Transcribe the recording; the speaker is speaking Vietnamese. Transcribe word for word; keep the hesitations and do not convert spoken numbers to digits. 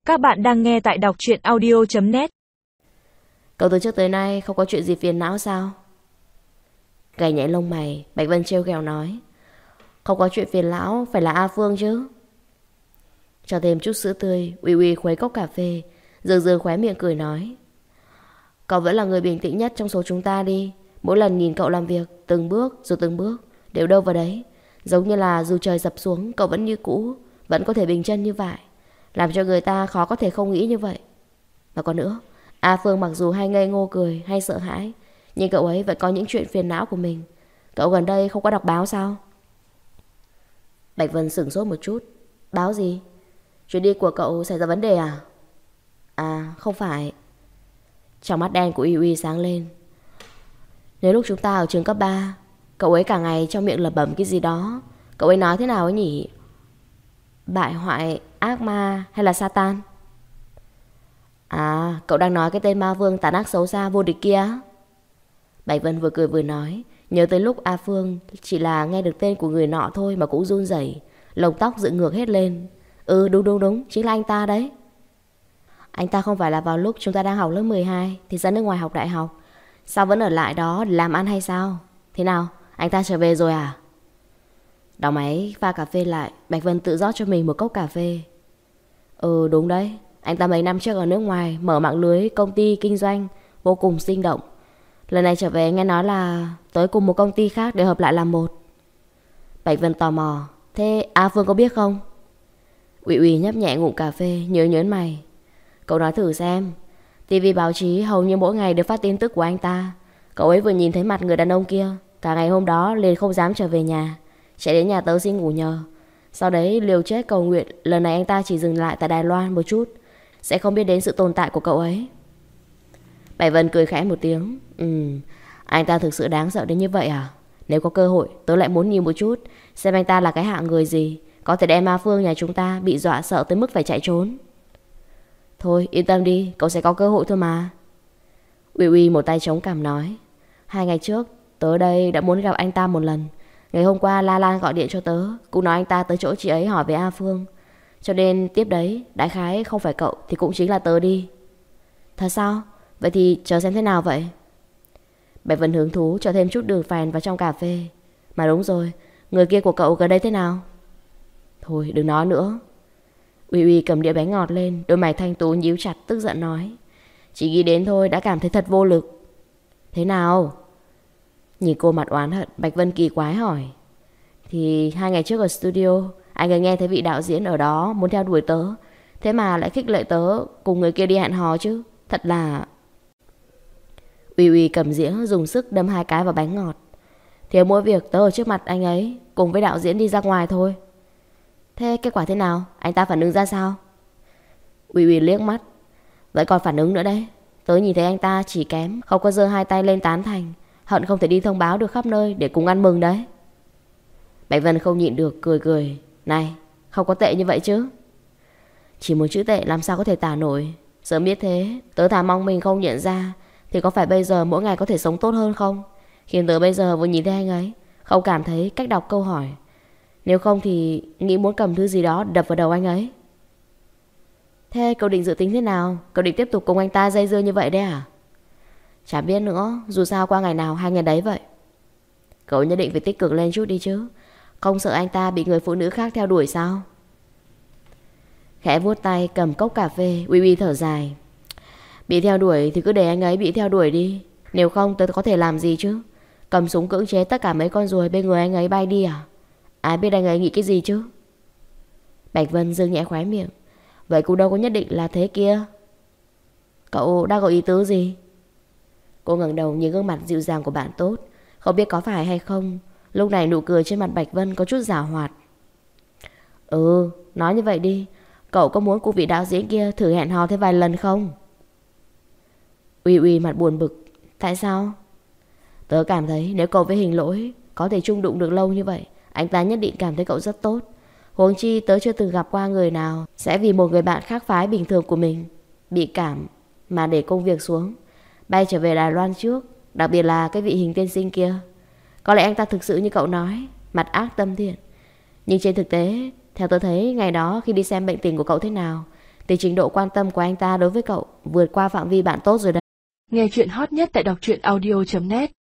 Các bạn đang nghe tại đọc truyện audio chấm net. Cậu từ trước tới nay không có chuyện gì phiền não sao? Gầy nhảy lông mày, Bạch Vân trêu ghẹo nói. Không có chuyện phiền não phải là A Phương chứ. Cho thêm chút sữa tươi, Uy Uy khuấy cốc cà phê, Dương Dương khóe miệng cười nói. Cậu vẫn là người bình tĩnh nhất trong số chúng ta đi. Mỗi lần nhìn cậu làm việc, từng bước rồi từng bước, đều đâu vào đấy. Giống như là dù trời sập xuống, cậu vẫn như cũ, vẫn có thể bình chân như vậy, làm cho người ta khó có thể không nghĩ như vậy. Và còn nữa, A Phương mặc dù hay ngây ngô cười hay sợ hãi, nhưng cậu ấy vẫn có những chuyện phiền não của mình. Cậu gần đây không có đọc báo sao? Bạch Vân sửng sốt một chút. Báo gì? Chuyến đi của cậu xảy ra vấn đề à? À không phải. Trong mắt đen của Uy Uy sáng lên. Nếu lúc chúng ta ở trường cấp ba, cậu ấy cả ngày trong miệng lẩm bẩm cái gì đó, cậu ấy nói thế nào ấy nhỉ? Bại hoại, ác ma hay là Satan? À, cậu đang nói cái tên ma vương tàn ác xấu xa vô địch kia. Bạch Vân vừa cười vừa nói, nhớ tới lúc A Phương chỉ là nghe được tên của người nọ thôi mà cũng run rẩy, lông tóc dựng ngược hết lên. Ừ đúng đúng đúng, chính là anh ta đấy. Anh ta không phải là vào lúc chúng ta đang học lớp mười hai thì ra nước ngoài học đại học, sao vẫn ở lại đó để làm ăn hay sao? Thế nào, anh ta trở về rồi à? Đóng máy pha cà phê lại, Bạch Vân tự rót cho mình một cốc cà phê. Ừ đúng đấy, anh ta mấy năm trước ở nước ngoài mở mạng lưới công ty kinh doanh vô cùng sinh động. Lần này trở về nghe nói là tới cùng một công ty khác để hợp lại làm một. Bạch Vân tò mò. Thế A Phương có biết không? Uy Uy nhấp nhẹ ngụm cà phê, nhớ nhớn mày. Cậu nói thử xem, ti vi báo chí hầu như mỗi ngày đều phát tin tức của anh ta. Cậu ấy vừa nhìn thấy mặt người đàn ông kia, cả ngày hôm đó liền không dám trở về nhà, chạy đến nhà tớ xin ngủ nhờ. Sau đấy liều chết cầu nguyện lần này anh ta chỉ dừng lại tại Đài Loan một chút, sẽ không biết đến sự tồn tại của cậu ấy. Bạch Vân cười khẽ một tiếng. Ừ, anh ta thực sự đáng sợ đến như vậy à? Nếu có cơ hội tớ lại muốn nhìn một chút, xem anh ta là cái hạng người gì, có thể đem A Phương nhà chúng ta bị dọa sợ tới mức phải chạy trốn. Thôi yên tâm đi, cậu sẽ có cơ hội thôi mà. Uy Uy một tay chống cằm nói. Hai ngày trước tớ đây đã muốn gặp anh ta một lần. Ngày hôm qua La Lan gọi điện cho tớ, cũng nói anh ta tới chỗ chị ấy hỏi về A Phương. Cho nên tiếp đấy, đại khái không phải cậu thì cũng chính là tớ đi. Thật sao? Vậy thì chờ xem thế nào vậy? Bạch Vân hứng thú cho thêm chút đường phèn vào trong cà phê. Mà đúng rồi, người kia của cậu gần đây thế nào? Thôi đừng nói nữa. Uy Uy cầm đĩa bánh ngọt lên, đôi mày thanh tú nhíu chặt tức giận nói. Chỉ nghĩ đến thôi đã cảm thấy thật vô lực. Thế nào? Nhìn cô mặt oán hận, Bạch Vân kỳ quái hỏi. Thì hai ngày trước ở studio, anh ấy nghe thấy vị đạo diễn ở đó muốn theo đuổi tớ, thế mà lại khích lệ tớ cùng người kia đi hẹn hò chứ. Thật là... Uy Uy cầm dĩa dùng sức đâm hai cái vào bánh ngọt. Thiếu mỗi việc tớ ở trước mặt anh ấy cùng với đạo diễn đi ra ngoài thôi. Thế kết quả thế nào? Anh ta phản ứng ra sao? Uy Uy liếc mắt. Vậy còn phản ứng nữa đấy. Tớ nhìn thấy anh ta chỉ kém không có giơ hai tay lên tán thành, hận không thể đi thông báo được khắp nơi để cùng ăn mừng đấy. Bạch Vân không nhịn được cười cười. Này, không có tệ như vậy chứ? Chỉ một chữ tệ làm sao có thể tả nổi. Sớm biết thế, tớ thà mong mình không nhận ra, thì có phải bây giờ mỗi ngày có thể sống tốt hơn không? Khiến tớ bây giờ vừa nhìn thấy anh ấy không cảm thấy cách đọc câu hỏi. Nếu không thì nghĩ muốn cầm thứ gì đó đập vào đầu anh ấy. Thế cậu định dự tính thế nào? Cậu định tiếp tục cùng anh ta dây dưa như vậy đấy à? Chả biết nữa, dù sao qua ngày nào hai ngày đấy vậy. Cậu nhất định phải tích cực lên chút đi chứ. Không sợ anh ta bị người phụ nữ khác theo đuổi sao? Khẽ vuốt tay cầm cốc cà phê, Uy Uy thở dài. Bị theo đuổi thì cứ để anh ấy bị theo đuổi đi. Nếu không tớ có thể làm gì chứ? Cầm súng cưỡng chế tất cả mấy con ruồi bên người anh ấy bay đi à? Ai biết anh ấy nghĩ cái gì chứ? Bạch Vân dương nhẹ khóe miệng. Vậy cũng đâu có nhất định là thế kia. Cậu đang có ý tứ gì? Cô ngẩng đầu nhìn gương mặt dịu dàng của bạn tốt, không biết có phải hay không. Lúc này nụ cười trên mặt Bạch Vân có chút giảo hoạt. Ừ, nói như vậy đi. Cậu có muốn cùng vị đạo diễn kia thử hẹn hò thêm vài lần không? Uy Uy mặt buồn bực. Tại sao? Tớ cảm thấy nếu cậu với Hình Lỗi có thể chung đụng được lâu như vậy, anh ta nhất định cảm thấy cậu rất tốt. Huống chi tớ chưa từng gặp qua người nào sẽ vì một người bạn khác phái bình thường của mình bị cảm mà để công việc xuống, bay trở về Đài Loan trước. Đặc biệt là cái vị Hình tiên sinh kia. Có lẽ anh ta thực sự như cậu nói, mặt ác tâm thiện. Nhưng trên thực tế, theo tớ thấy ngày đó khi đi xem bệnh tình của cậu thế nào, thì trình độ quan tâm của anh ta đối với cậu vượt qua phạm vi bạn tốt rồi đấy. Nghe chuyện hot nhất tại đọc truyện audio chấm net.